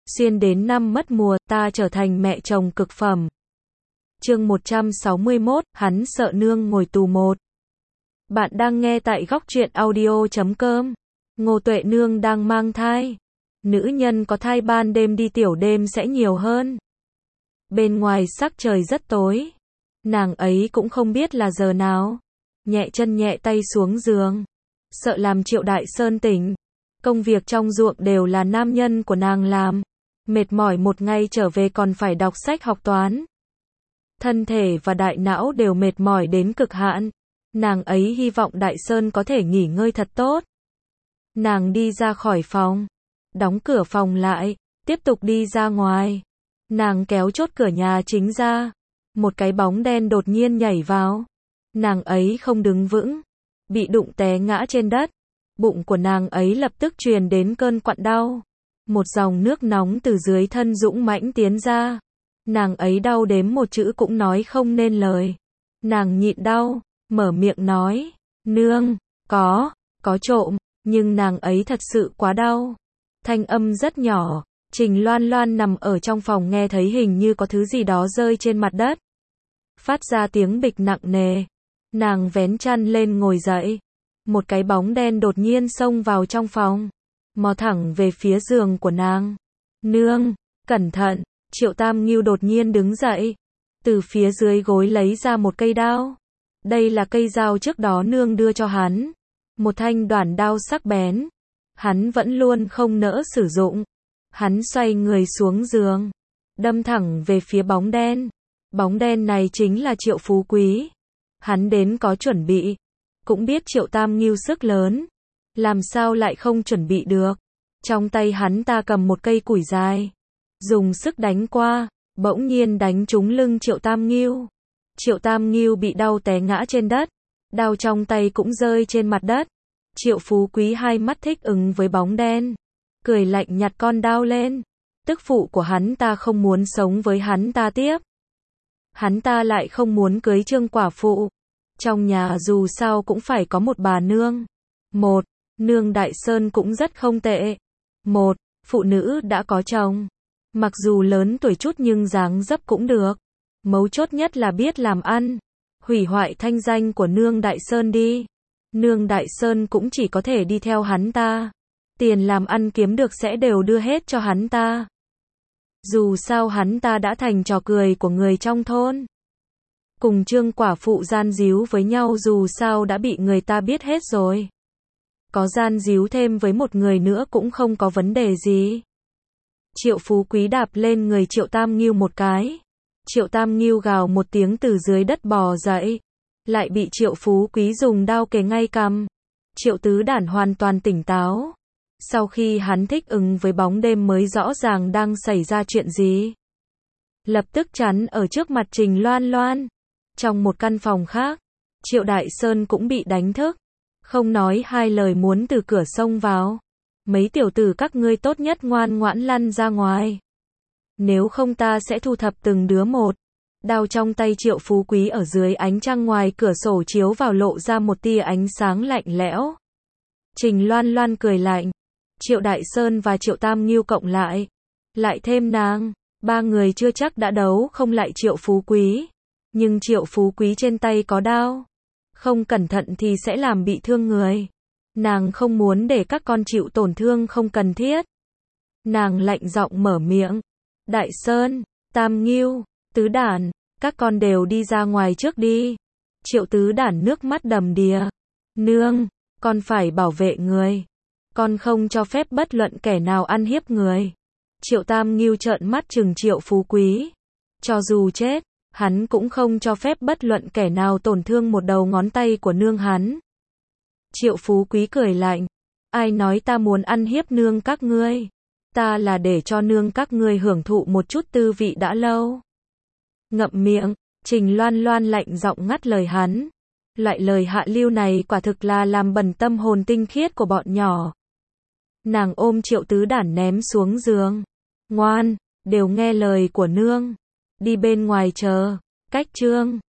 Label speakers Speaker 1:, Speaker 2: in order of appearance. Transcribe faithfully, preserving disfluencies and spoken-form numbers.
Speaker 1: Xuyên đến năm mất mùa, ta trở thành mẹ chồng cực phẩm. Chương một trăm sáu mươi mốt, hắn sợ nương ngồi tù một. Bạn đang nghe tại góc truyện audio chấm com. Ngô Tuệ nương đang mang thai. Nữ nhân có thai ban đêm đi tiểu đêm sẽ nhiều hơn. Bên ngoài sắc trời rất tối. Nàng ấy cũng không biết là giờ nào. Nhẹ chân nhẹ tay xuống giường. Sợ làm Triệu Đại Sơn tỉnh. Công việc trong ruộng đều là nam nhân của nàng làm. Mệt mỏi một ngày trở về còn phải đọc sách học toán. Thân thể và đại não đều mệt mỏi đến cực hạn. Nàng ấy hy vọng Đại Sơn có thể nghỉ ngơi thật tốt. Nàng đi ra khỏi phòng. Đóng cửa phòng lại. Tiếp tục đi ra ngoài. Nàng kéo chốt cửa nhà chính ra. Một cái bóng đen đột nhiên nhảy vào. Nàng ấy không đứng vững. Bị đụng té ngã trên đất. Bụng của nàng ấy lập tức truyền đến cơn quặn đau. Một dòng nước nóng từ dưới thân dũng mãnh tiến ra. Nàng ấy đau đếm một chữ cũng nói không nên lời. Nàng nhịn đau, mở miệng nói, nương, có, có trộm, nhưng nàng ấy thật sự quá đau. Thanh âm rất nhỏ, Trình Loan Loan nằm ở trong phòng nghe thấy hình như có thứ gì đó rơi trên mặt đất. Phát ra tiếng bịch nặng nề. Nàng vén chăn lên ngồi dậy. Một cái bóng đen đột nhiên xông vào trong phòng. Mò thẳng về phía giường của nàng. Nương, cẩn thận, Triệu Tam Ngưu đột nhiên đứng dậy. Từ phía dưới gối lấy ra một cây đao. Đây là cây dao trước đó nương đưa cho hắn. Một thanh đoản đao sắc bén. Hắn vẫn luôn không nỡ sử dụng. Hắn xoay người xuống giường. Đâm thẳng về phía bóng đen. Bóng đen này chính là Triệu Phú Quý. Hắn đến có chuẩn bị. Cũng biết Triệu Tam Ngưu sức lớn. Làm sao lại không chuẩn bị được. Trong tay hắn ta cầm một cây củi dài. Dùng sức đánh qua. Bỗng nhiên đánh trúng lưng Triệu Tam Ngưu. Triệu Tam Ngưu bị đau té ngã trên đất. Đao trong tay cũng rơi trên mặt đất. Triệu Phú Quý hai mắt thích ứng với bóng đen. Cười lạnh nhặt con đao lên. Tức phụ của hắn ta không muốn sống với hắn ta tiếp. Hắn ta lại không muốn cưới Trương quả phụ. Trong nhà dù sao cũng phải có một bà nương. Một, nương Đại Sơn cũng rất không tệ. Một, phụ nữ đã có chồng. Mặc dù lớn tuổi chút nhưng dáng dấp cũng được. Mấu chốt nhất là biết làm ăn. Hủy hoại thanh danh của nương Đại Sơn đi. Nương Đại Sơn cũng chỉ có thể đi theo hắn ta. Tiền làm ăn kiếm được sẽ đều đưa hết cho hắn ta. Dù sao hắn ta đã thành trò cười của người trong thôn. Cùng Trương quả phụ gian díu với nhau dù sao đã bị người ta biết hết rồi. Có gian díu thêm với một người nữa cũng không có vấn đề gì. Triệu Phú Quý đạp lên người Triệu Tam Ngưu một cái. Triệu Tam Ngưu gào một tiếng từ dưới đất bò dậy. Lại bị Triệu Phú Quý dùng đao kề ngay cằm. Triệu Tứ Đản hoàn toàn tỉnh táo. Sau khi hắn thích ứng với bóng đêm mới rõ ràng đang xảy ra chuyện gì. Lập tức chắn ở trước mặt Trình Loan Loan. Trong một căn phòng khác, Triệu Đại Sơn cũng bị đánh thức. Không nói hai lời muốn từ cửa xông vào. Mấy tiểu tử các ngươi tốt nhất ngoan ngoãn lăn ra ngoài. Nếu không ta sẽ thu thập từng đứa một. Đao trong tay Triệu Phú Quý ở dưới ánh trăng ngoài cửa sổ chiếu vào lộ ra một tia ánh sáng lạnh lẽo. Trình Loan Loan cười lạnh. Triệu Đại Sơn và Triệu Tam Ngưu cộng lại. Lại thêm nàng. Ba người chưa chắc đã đấu không lại Triệu Phú Quý. Nhưng Triệu Phú Quý trên tay có đao. Không cẩn thận thì sẽ làm bị thương người. Nàng không muốn để các con chịu tổn thương không cần thiết. Nàng lạnh giọng mở miệng. Đại Sơn, Tam Ngưu, Tứ Đản, các con đều đi ra ngoài trước đi. Triệu Tứ Đản nước mắt đầm đìa. Nương, con phải bảo vệ người. Con không cho phép bất luận kẻ nào ăn hiếp người. Triệu Tam Ngưu trợn mắt trừng Triệu Phú Quý. Cho dù chết, hắn cũng không cho phép bất luận kẻ nào tổn thương một đầu ngón tay của nương hắn. Triệu Phú Quý cười lạnh. Ai nói ta muốn ăn hiếp nương các ngươi? Ta là để cho nương các ngươi hưởng thụ một chút tư vị đã lâu. Ngậm miệng, Trình Loan Loan lạnh giọng ngắt lời hắn. Loại lời hạ lưu này quả thực là làm bẩn tâm hồn tinh khiết của bọn nhỏ. Nàng ôm Triệu Tứ Đản ném xuống giường. Ngoan, đều nghe lời của nương. Đi bên ngoài chờ, cách Trương